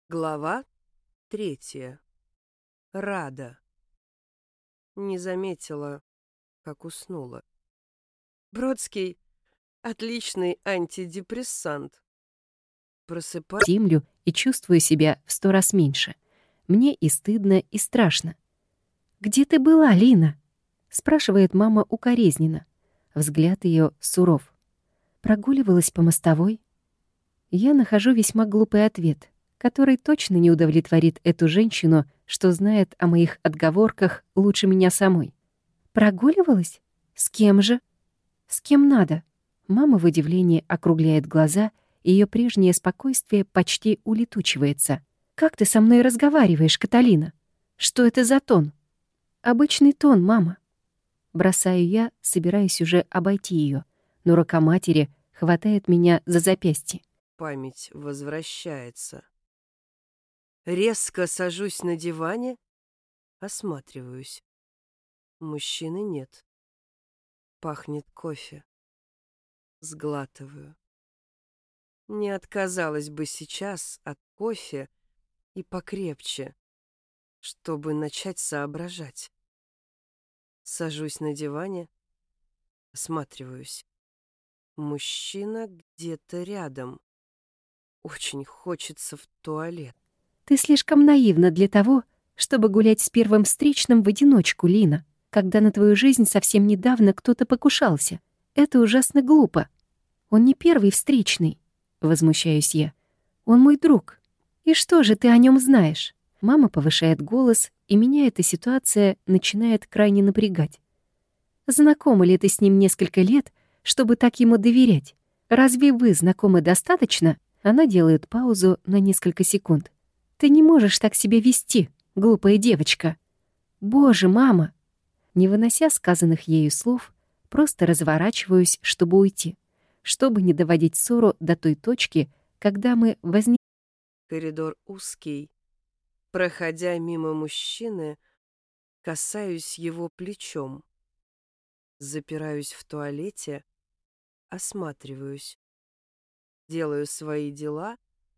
Глава 3. Рада. Не заметила, как уснула. Бродский — отличный антидепрессант. Просыпаюсь. Землю и чувствую себя в 100 раз меньше. Мне и стыдно, и страшно. «Где ты была, Лина?» — спрашивает мама укоризненно. Взгляд ее суров. Прогуливалась по мостовой. Я нахожу весьма глупый ответ, который точно не удовлетворит эту женщину, что знает о моих отговорках лучше меня самой. «Прогуливалась? С кем же?» «С кем надо?» Мама в удивлении округляет глаза, и её прежнее спокойствие почти улетучивается. «Как ты со мной разговариваешь, Каталина? Что это за тон?» «Обычный тон, мама». Бросаю я, собираясь уже обойти её, но рука матери хватает меня за запястье. Память возвращается. Резко сажусь на диване, осматриваюсь. Мужчины нет. Пахнет кофе. Сглатываю. Не отказалась бы сейчас от кофе и покрепче, чтобы начать соображать. Сажусь на диване, осматриваюсь. Мужчина где-то рядом. Очень хочется в туалет. «Ты слишком наивна для того, чтобы гулять с первым встречным в одиночку, Лина, когда на твою жизнь совсем недавно кто-то покушался. Это ужасно глупо. Он не первый встречный», — возмущаюсь я. «Он мой друг. И что же ты о нем знаешь?» Мама повышает голос, и меня эта ситуация начинает крайне напрягать. «Знакома ли ты с ним несколько лет, чтобы так ему доверять? Разве вы знакомы достаточно?» Она делает паузу на несколько секунд. «Ты не можешь так себя вести, глупая девочка». «Боже, мама!» Не вынося сказанных ею слов, просто разворачиваюсь, чтобы уйти, чтобы не доводить ссору до той точки, когда мы Коридор узкий. Проходя мимо мужчины, касаюсь его плечом. Запираюсь в туалете, осматриваюсь. Делаю свои дела,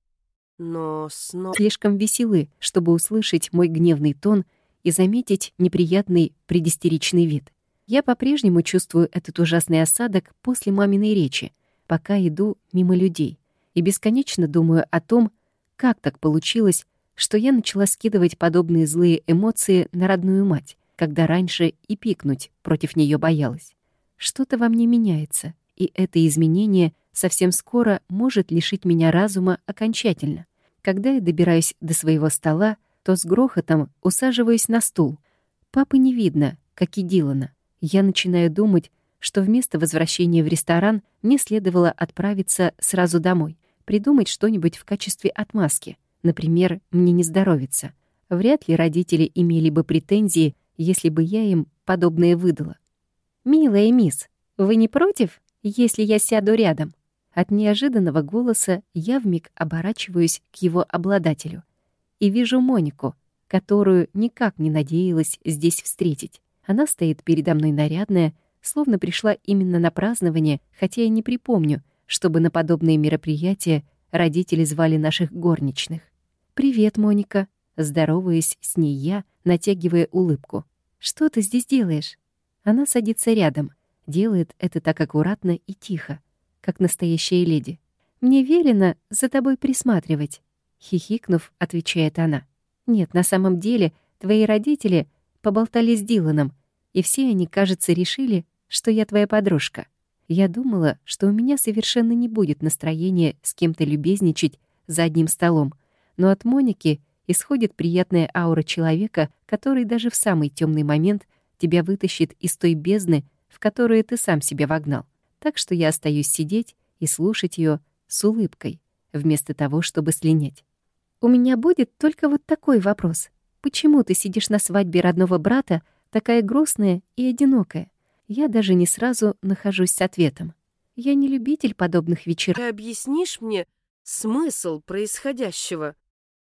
но снова... слишком веселы, чтобы услышать мой гневный тон и заметить неприятный предистеричный вид. Я по-прежнему чувствую этот ужасный осадок после маминой речи, пока иду мимо людей, и бесконечно думаю о том, как так получилось, что я начала скидывать подобные злые эмоции на родную мать, когда раньше и пикнуть против нее боялась. Что-то во мне меняется, и это изменение совсем скоро может лишить меня разума окончательно. Когда я добираюсь до своего стола, то с грохотом усаживаюсь на стул. Папы не видно, как и Дилана. Я начинаю думать, что вместо возвращения в ресторан мне следовало отправиться сразу домой, придумать что-нибудь в качестве отмазки. Например, мне не здоровится. Вряд ли родители имели бы претензии, если бы я им подобное выдала. «Милая мисс, вы не против, если я сяду рядом?» От неожиданного голоса я вмиг оборачиваюсь к его обладателю и вижу Монику, которую никак не надеялась здесь встретить. Она стоит передо мной нарядная, словно пришла именно на празднование, хотя я не припомню, чтобы на подобные мероприятия родители звали наших горничных. «Привет, Моника», — здороваюсь с ней я, натягивая улыбку. «Что ты здесь делаешь?» Она садится рядом, делает это так аккуратно и тихо, как настоящая леди. «Мне велено за тобой присматривать», — хихикнув, отвечает она. «Нет, на самом деле твои родители поболтали с Диланом, и все они, кажется, решили, что я твоя подружка. Я думала, что у меня совершенно не будет настроения с кем-то любезничать за одним столом, но от Моники исходит приятная аура человека, который даже в самый темный момент тебя вытащит из той бездны, в которую ты сам себя вогнал. Так что я остаюсь сидеть и слушать ее с улыбкой, вместо того, чтобы слинять. «У меня будет только вот такой вопрос. Почему ты сидишь на свадьбе родного брата, такая грустная и одинокая?» Я даже не сразу нахожусь с ответом. Я не любитель подобных вечеров. «Ты объяснишь мне смысл происходящего?»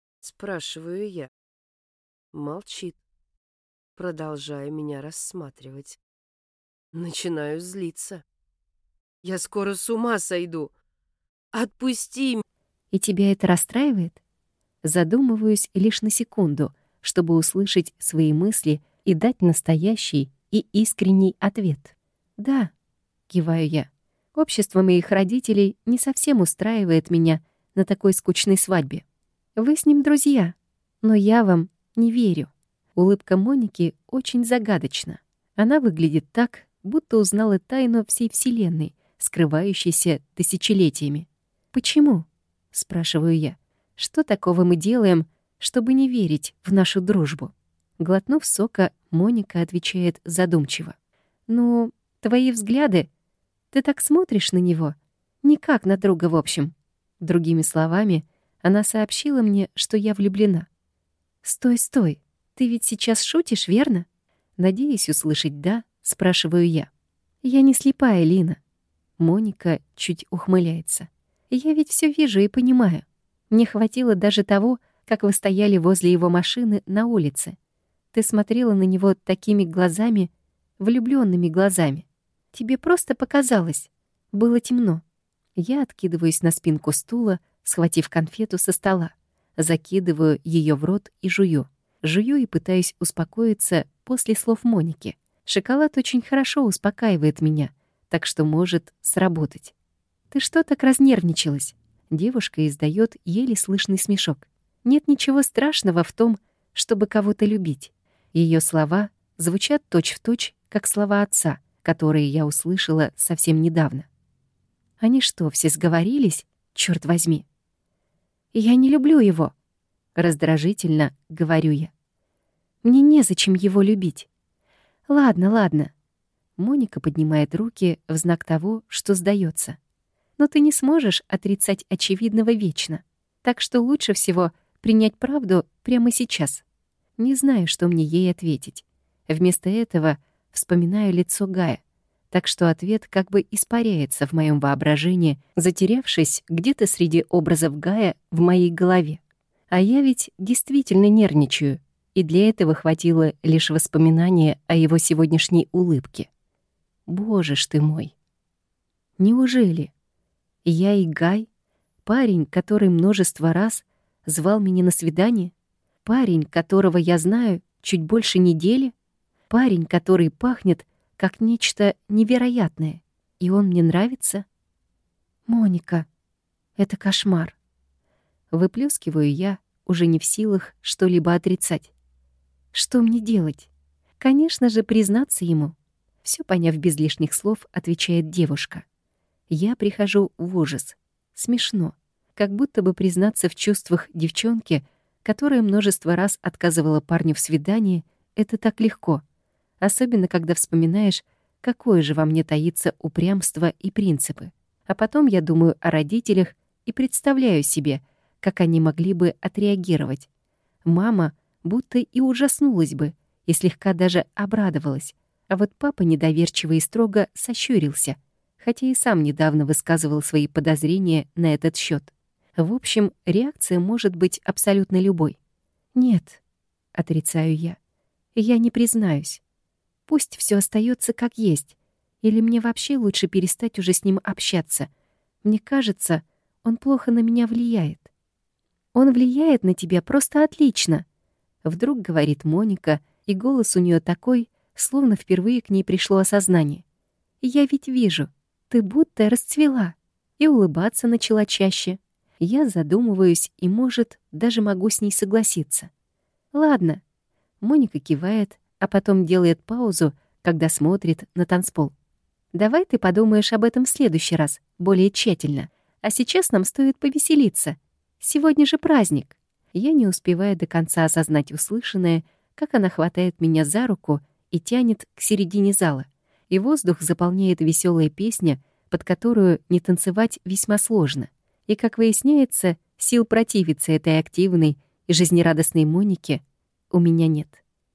Спрашиваю я. Молчит, продолжая меня рассматривать. Начинаю злиться. Я скоро с ума сойду. Отпусти меня. И тебя это расстраивает? Задумываюсь лишь на секунду, чтобы услышать свои мысли и дать настоящий и искренний ответ. «Да», — киваю я, — «общество моих родителей не совсем устраивает меня на такой скучной свадьбе. Вы с ним друзья, но я вам не верю». Улыбка Моники очень загадочна. Она выглядит так, будто узнала тайну всей Вселенной, скрывающейся тысячелетиями. «Почему?» — спрашиваю я. «Что такого мы делаем, чтобы не верить в нашу дружбу?» Глотнув сока, Моника отвечает задумчиво. «Ну, твои взгляды, ты так смотришь на него, не как на друга в общем». Другими словами, она сообщила мне, что я влюблена. «Стой, стой, ты ведь сейчас шутишь, верно?» Надеясь услышать «да», спрашиваю я. «Я не слепая, Лина». Моника чуть ухмыляется. «Я ведь все вижу и понимаю. Мне хватило даже того, как вы стояли возле его машины на улице. Ты смотрела на него такими глазами, влюбленными глазами. Тебе просто показалось. Было темно». Я откидываюсь на спинку стула, схватив конфету со стола. Закидываю ее в рот и жую. Жую и пытаюсь успокоиться после слов Моники. Шоколад очень хорошо успокаивает меня, так что может сработать. «Ты что так разнервничалась?» Девушка издает еле слышный смешок. «Нет ничего страшного в том, чтобы кого-то любить». Ее слова звучат точь-в-точь, как слова отца, которые я услышала совсем недавно. Они что, все сговорились? Чёрт возьми! «Я не люблю его», — раздражительно говорю я. «Мне незачем его любить». «Ладно, ладно». Моника поднимает руки в знак того, что сдается. «Но ты не сможешь отрицать очевидного вечно, так что лучше всего принять правду прямо сейчас». Не знаю, что мне ей ответить. Вместо этого вспоминаю лицо Гая, так что ответ как бы испаряется в моем воображении, затерявшись где-то среди образов Гая в моей голове. А я ведь действительно нервничаю, и для этого хватило лишь воспоминания о его сегодняшней улыбке. Боже ж ты мой! Неужели я и Гай, парень, который множество раз звал меня на свидание, парень, которого я знаю чуть больше недели, парень, который пахнет как нечто невероятное, и он мне нравится? Моника, это кошмар. Выплескиваю я, уже не в силах что-либо отрицать. Что мне делать? Конечно же, признаться ему. Все поняв без лишних слов, отвечает девушка. Я прихожу в ужас. Смешно. Как будто бы признаться в чувствах девчонки, которая множество раз отказывала парню в свидании, это так легко. Особенно, когда вспоминаешь, какое же во мне таится упрямство и принципы. А потом я думаю о родителях и представляю себе, как они могли бы отреагировать. Мама будто и ужаснулась бы, и слегка даже обрадовалась. А вот папа недоверчиво и строго сощурился, хотя и сам недавно высказывал свои подозрения на этот счет. В общем, реакция может быть абсолютно любой. «Нет», — отрицаю я не признаюсь. Пусть все остается как есть. Или мне вообще лучше перестать уже с ним общаться. Мне кажется, он плохо на меня влияет. Он влияет на тебя просто отлично. Вдруг говорит Моника, и голос у нее такой, словно впервые к ней пришло осознание. Я ведь вижу, ты будто расцвела. И улыбаться начала чаще. Я задумываюсь и, может, даже могу с ней согласиться. Ладно. Моника кивает, а потом делает паузу, когда смотрит на танцпол. «Давай ты подумаешь об этом в следующий раз, более тщательно. А сейчас нам стоит повеселиться. Сегодня же праздник». Я не успеваю до конца осознать услышанное, как она хватает меня за руку и тянет к середине зала. И воздух заполняет веселая песня, под которую не танцевать весьма сложно. И, как выясняется, сил противиться этой активной и жизнерадостной Монике у меня нет.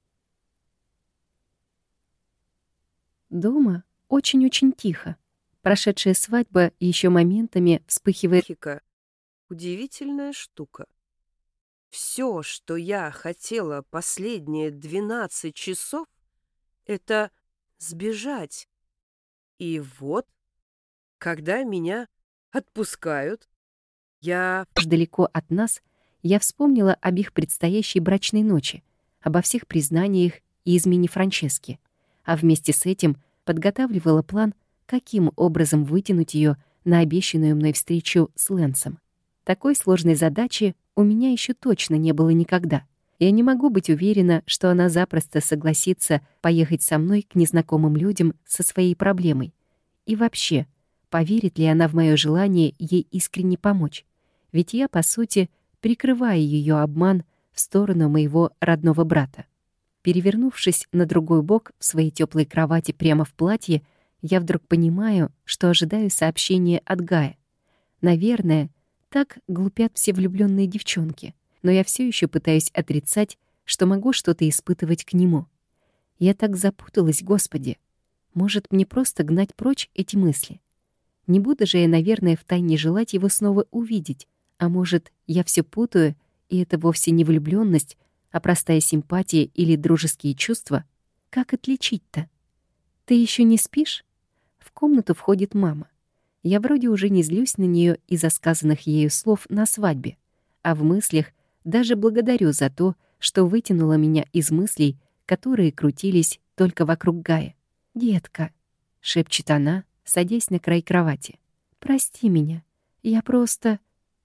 Дома очень-очень тихо. Прошедшая свадьба еще моментами вспыхивает. Психика — удивительная штука. Все, что я хотела последние 12 часов, это сбежать. И вот, когда меня отпускают, я Далеко от нас, Я вспомнила об их предстоящей брачной ночи, обо всех признаниях и измене Франчески, а вместе с этим подготавливала план, каким образом вытянуть ее на обещанную мной встречу с Лэнсом. Такой сложной задачи у меня еще точно не было никогда. Я не могу быть уверена, что она запросто согласится поехать со мной к незнакомым людям со своей проблемой. И вообще, поверит ли она в мое желание ей искренне помочь? Ведь я, по сути, прикрываю ее обман в сторону моего родного брата. Перевернувшись на другой бок в своей теплой кровати прямо в платье, я вдруг понимаю, что ожидаю сообщения от Гая. Наверное, так глупят все влюбленные девчонки, но я все еще пытаюсь отрицать, что могу что-то испытывать к нему. Я так запуталась, Господи. Может, мне просто гнать прочь эти мысли? Не буду же я, наверное, втайне желать его снова увидеть. А может, я все путаю, и это вовсе не влюбленность, а простая симпатия или дружеские чувства? Как отличить-то? «Ты еще не спишь?» В комнату входит мама. Я вроде уже не злюсь на нее из-за сказанных ею слов на свадьбе, а в мыслях даже благодарю за то, что вытянула меня из мыслей, которые крутились только вокруг Гая. «Детка», — шепчет она, садясь на край кровати, — «прости меня. Я просто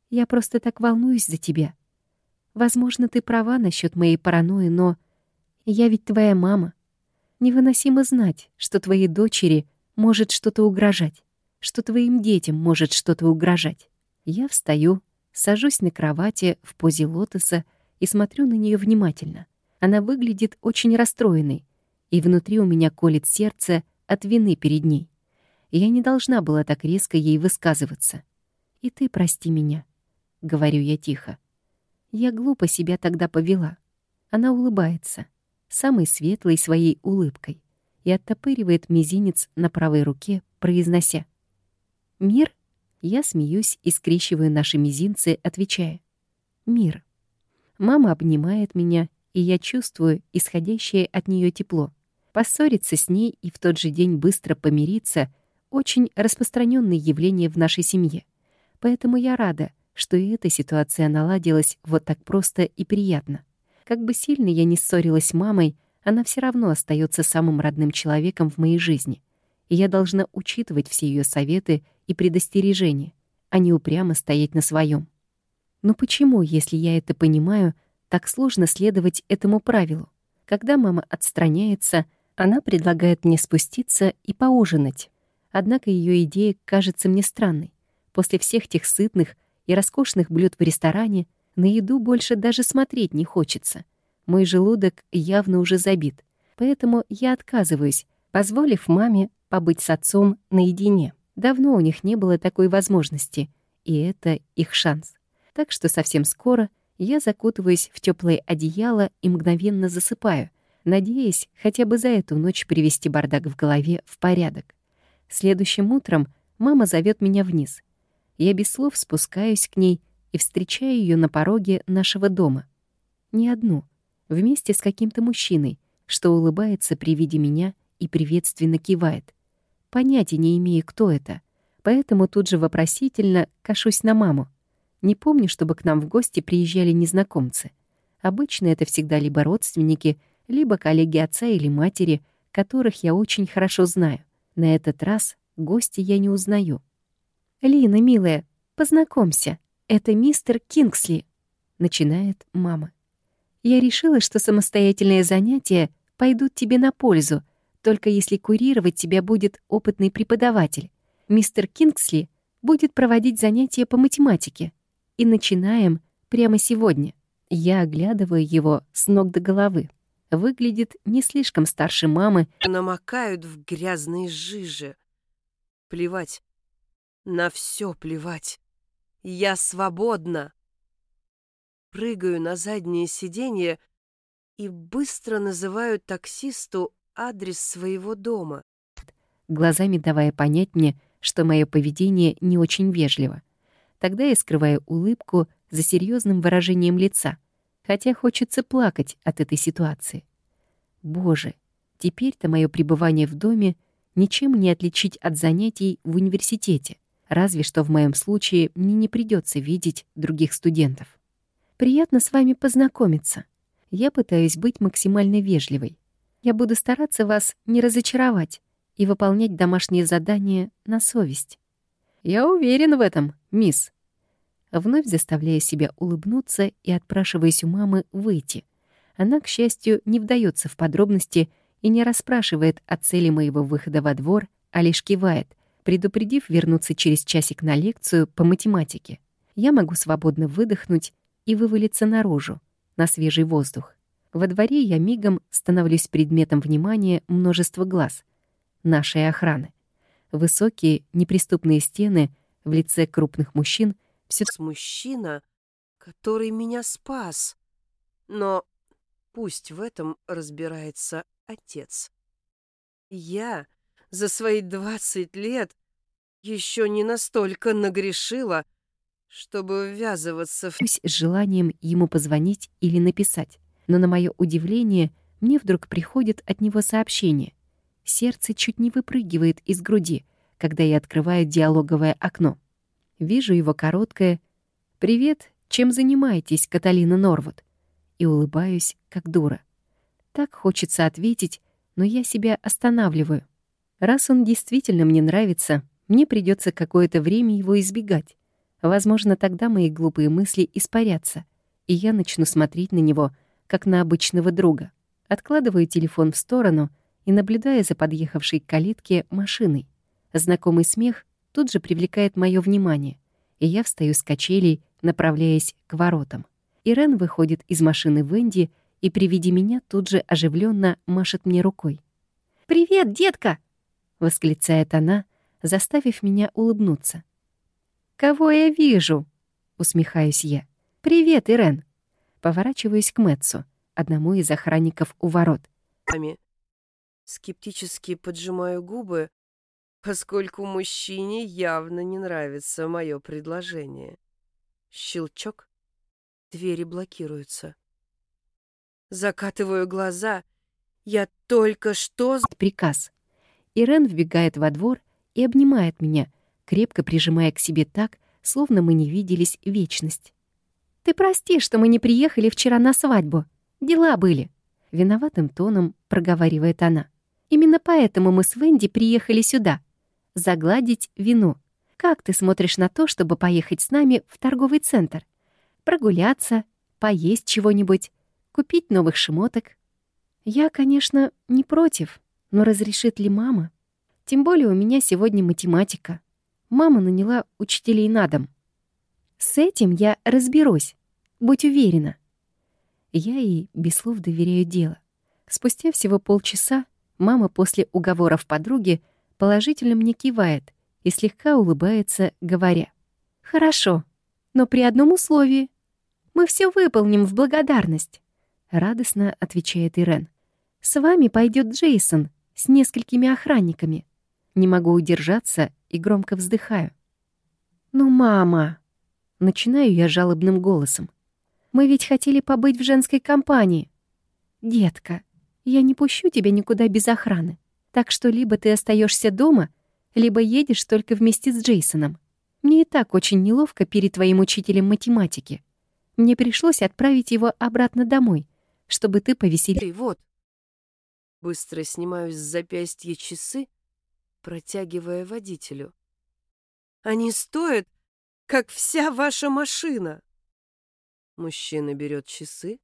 так волнуюсь за тебя. Возможно, ты права насчет моей паранойи, но я ведь твоя мама. Невыносимо знать, что твоей дочери может что-то угрожать, что твоим детям может что-то угрожать». Я встаю, сажусь на кровати в позе лотоса и смотрю на нее внимательно. Она выглядит очень расстроенной, и внутри у меня колет сердце от вины перед ней. Я не должна была так резко ей высказываться. «И ты прости меня», — говорю я тихо. Я глупо себя тогда повела. Она улыбается, самой светлой своей улыбкой, и оттопыривает мизинец на правой руке, произнося: «Мир?» Я смеюсь и скрещиваю наши мизинцы, отвечая: «Мир». Мама обнимает меня, и я чувствую исходящее от нее тепло. Поссориться с ней и в тот же день быстро помириться — очень распространенное явление в нашей семье. Поэтому я рада, что и эта ситуация наладилась вот так просто и приятно. Как бы сильно я ни ссорилась с мамой, она все равно остается самым родным человеком в моей жизни. И я должна учитывать все ее советы и предостережения, а не упрямо стоять на своем. Но почему, если я это понимаю, так сложно следовать этому правилу? Когда мама отстраняется, она предлагает мне спуститься и поужинать. Однако ее идея кажется мне странной. После всех тех сытных и роскошных блюд в ресторане на еду больше даже смотреть не хочется. Мой желудок явно уже забит, поэтому я отказываюсь, позволив маме побыть с отцом наедине. Давно у них не было такой возможности, и это их шанс. Так что совсем скоро я закутываюсь в теплое одеяло и мгновенно засыпаю, надеясь хотя бы за эту ночь привести бардак в голове в порядок. Следующим утром мама зовет меня вниз. Я без слов спускаюсь к ней и встречаю ее на пороге нашего дома. Не одну, вместе с каким-то мужчиной, что улыбается при виде меня и приветственно кивает. Понятия не имею, кто это, поэтому тут же вопросительно кашусь на маму. Не помню, чтобы к нам в гости приезжали незнакомцы. Обычно это всегда либо родственники, либо коллеги отца или матери, которых я очень хорошо знаю. На этот раз гостя я не узнаю. «Лина, милая, познакомься, это мистер Кингсли», — начинает мама. «Я решила, что самостоятельные занятия пойдут тебе на пользу, только если курировать тебя будет опытный преподаватель. Мистер Кингсли будет проводить занятия по математике. И начинаем прямо сегодня». Я оглядываю его с ног до головы. Выглядит не слишком старше мамы. Намокают в грязной жиже. Плевать. На все плевать. Я свободна. Прыгаю на заднее сиденье и быстро называю таксисту адрес своего дома. Глазами давая понять мне, что мое поведение не очень вежливо. Тогда я скрываю улыбку за серьезным выражением лица, хотя хочется плакать от этой ситуации. Боже, теперь-то мое пребывание в доме ничем не отличить от занятий в университете, разве что в моем случае мне не придется видеть других студентов. Приятно с вами познакомиться. Я пытаюсь быть максимально вежливой. Я буду стараться вас не разочаровать и выполнять домашние задания на совесть. Я уверен в этом, мисс. Вновь заставляю себя улыбнуться и отпрашиваюсь у мамы выйти. Она, к счастью, не вдаётся в подробности и не расспрашивает о цели моего выхода во двор, а лишь кивает, предупредив вернуться через часик на лекцию по математике. Я могу свободно выдохнуть и вывалиться наружу, на свежий воздух. Во дворе я мигом становлюсь предметом внимания множества глаз нашей охраны. Высокие, неприступные стены в лице крупных мужчин всё Мужчина, который меня спас. Но пусть в этом разбирается отец. Я за свои 20 лет еще не настолько нагрешила, чтобы ввязываться в... с желанием ему позвонить или написать. Но на мое удивление мне вдруг приходит от него сообщение. Сердце чуть не выпрыгивает из груди, когда я открываю диалоговое окно. Вижу его короткое «Привет, чем занимаетесь, Каталина Норвуд?» и улыбаюсь, как дура. Так хочется ответить, но я себя останавливаю. Раз он действительно мне нравится, мне придется какое-то время его избегать. Возможно, тогда мои глупые мысли испарятся, и я начну смотреть на него, как на обычного друга. Откладываю телефон в сторону и наблюдаю за подъехавшей к калитке машиной. Знакомый смех тут же привлекает мое внимание, и я встаю с качелей, направляясь к воротам. Ирен выходит из машины Венди и при виде меня тут же оживленно машет мне рукой. «Привет, детка!» — восклицает она, заставив меня улыбнуться. «Кого я вижу?» — усмехаюсь я. «Привет, Ирен!» Поворачиваюсь к Мэтсу, одному из охранников у ворот. Скептически поджимаю губы, поскольку мужчине явно не нравится мое предложение. Щелчок. Двери блокируются. Закатываю глаза. Я только что... Приказ. Ирен вбегает во двор и обнимает меня, крепко прижимая к себе так, словно мы не виделись вечность. «Ты прости, что мы не приехали вчера на свадьбу. Дела были», — виноватым тоном проговаривает она. «Именно поэтому мы с Венди приехали сюда. Загладить вину. Как ты смотришь на то, чтобы поехать с нами в торговый центр? Прогуляться, поесть чего-нибудь, купить новых шмоток?» Я, конечно, не против, но разрешит ли мама? Тем более у меня сегодня математика. Мама наняла учителей на дом. С этим я разберусь, будь уверена. Я ей без слов доверяю дело. Спустя всего полчаса мама после уговоров подруги положительно мне кивает и слегка улыбается, говоря: «Хорошо, но при одном условии. Мы все выполним в благодарность», — радостно отвечает Ирен. «С вами пойдет Джейсон с несколькими охранниками». Не могу удержаться и громко вздыхаю. «Ну, мама!» — начинаю я жалобным голосом. «Мы ведь хотели побыть в женской компании. Детка, я не пущу тебя никуда без охраны, так что либо ты остаешься дома, либо едешь только вместе с Джейсоном. Мне и так очень неловко перед твоим учителем математики. Мне пришлось отправить его обратно домой, чтобы ты повеселилась». Вот. Быстро снимаю с запястья часы, протягивая водителю. «Они стоят, как вся ваша машина!» Мужчина берет часы,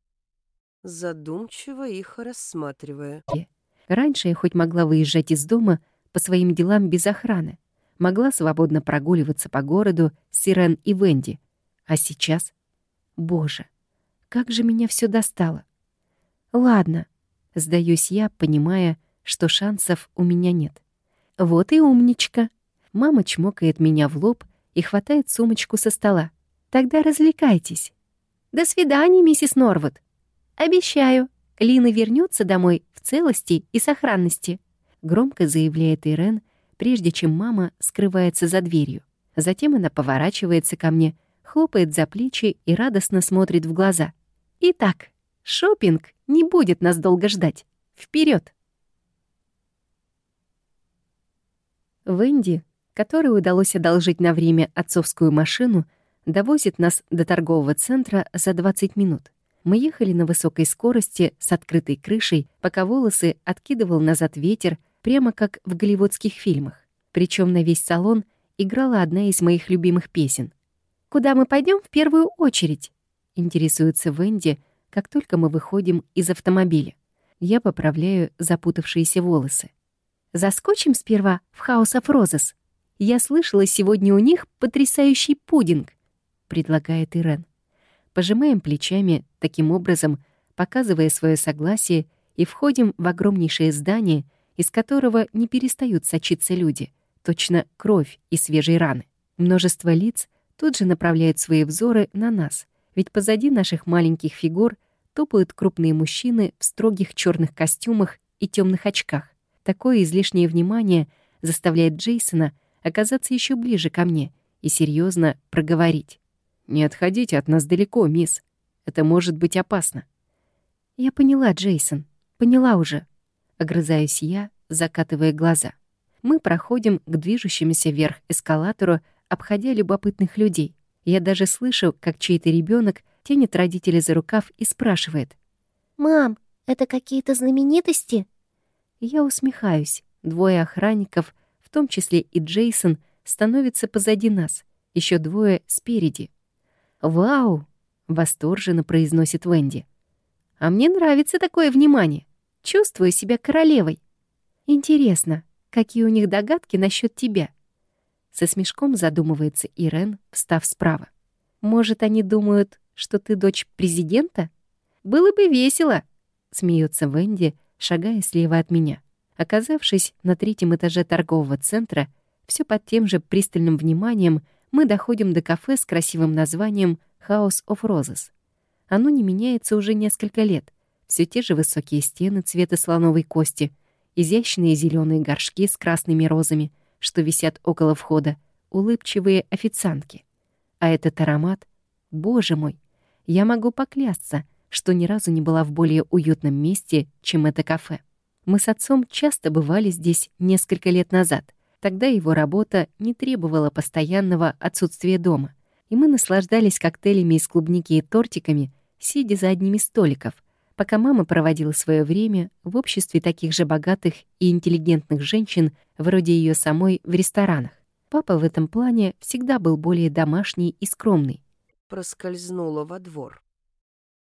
задумчиво их рассматривая. Раньше я хоть могла выезжать из дома по своим делам без охраны, могла свободно прогуливаться по городу с Ирен и Венди. А сейчас? Боже, как же меня все достало. Ладно, сдаюсь я, понимая, что шансов у меня нет. Вот и умничка. Мама чмокает меня в лоб и хватает сумочку со стола. Тогда развлекайтесь. До свидания, миссис Норвуд. Обещаю, Лина вернется домой в целости и сохранности, громко заявляет Ирен, прежде чем мама скрывается за дверью. Затем она поворачивается ко мне, хлопает за плечи и радостно смотрит в глаза. Итак, шопинг не будет нас долго ждать. Вперед! Венди, которой удалось одолжить на время отцовскую машину, Довозит нас до торгового центра за 20 минут. Мы ехали на высокой скорости с открытой крышей, пока волосы откидывал назад ветер, прямо как в голливудских фильмах. Причем на весь салон играла одна из моих любимых песен. «Куда мы пойдем в первую очередь?» — интересуется Венди, как только мы выходим из автомобиля. Я поправляю запутавшиеся волосы. «Заскочим сперва в House of Roses. Я слышала, сегодня у них потрясающий пудинг», — предлагает Ирен. Пожимаем плечами, таким образом показывая свое согласие, и входим в огромнейшее здание, из которого не перестают сочиться люди, точно кровь и свежие раны. Множество лиц тут же направляют свои взоры на нас, ведь позади наших маленьких фигур топают крупные мужчины в строгих черных костюмах и темных очках. Такое излишнее внимание заставляет Джейсона оказаться еще ближе ко мне и серьезно проговорить. «Не отходите от нас далеко, мисс. Это может быть опасно». «Я поняла, Джейсон. Поняла уже». Огрызаюсь я, закатывая глаза. Мы проходим к движущемуся вверх эскалатору, обходя любопытных людей. Я даже слышу, как чей-то ребенок тянет родителя за рукав и спрашивает. «Мам, это какие-то знаменитости?» Я усмехаюсь. Двое охранников, в том числе и Джейсон, становятся позади нас. Еще двое спереди. «Вау!» — восторженно произносит Венди. «А мне нравится такое внимание. Чувствую себя королевой. Интересно, какие у них догадки насчет тебя?» Со смешком задумывается Ирен, встав справа. «Может, они думают, что ты дочь президента? Было бы весело!» — смеется Венди, шагая слева от меня. Оказавшись на 3-м этаже торгового центра, все под тем же пристальным вниманием мы доходим до кафе с красивым названием House of Roses. Оно не меняется уже несколько лет. Все те же высокие стены цвета слоновой кости, изящные зеленые горшки с красными розами, что висят около входа, улыбчивые официантки. А этот аромат, боже мой, я могу поклясться, что ни разу не была в более уютном месте, чем это кафе. Мы с отцом часто бывали здесь несколько лет назад. Тогда его работа не требовала постоянного отсутствия дома, и мы наслаждались коктейлями из клубники и тортиками, сидя за одними столиков, пока мама проводила свое время в обществе таких же богатых и интеллигентных женщин, вроде ее самой, в ресторанах. Папа в этом плане всегда был более домашний и скромный. Проскользнула во двор.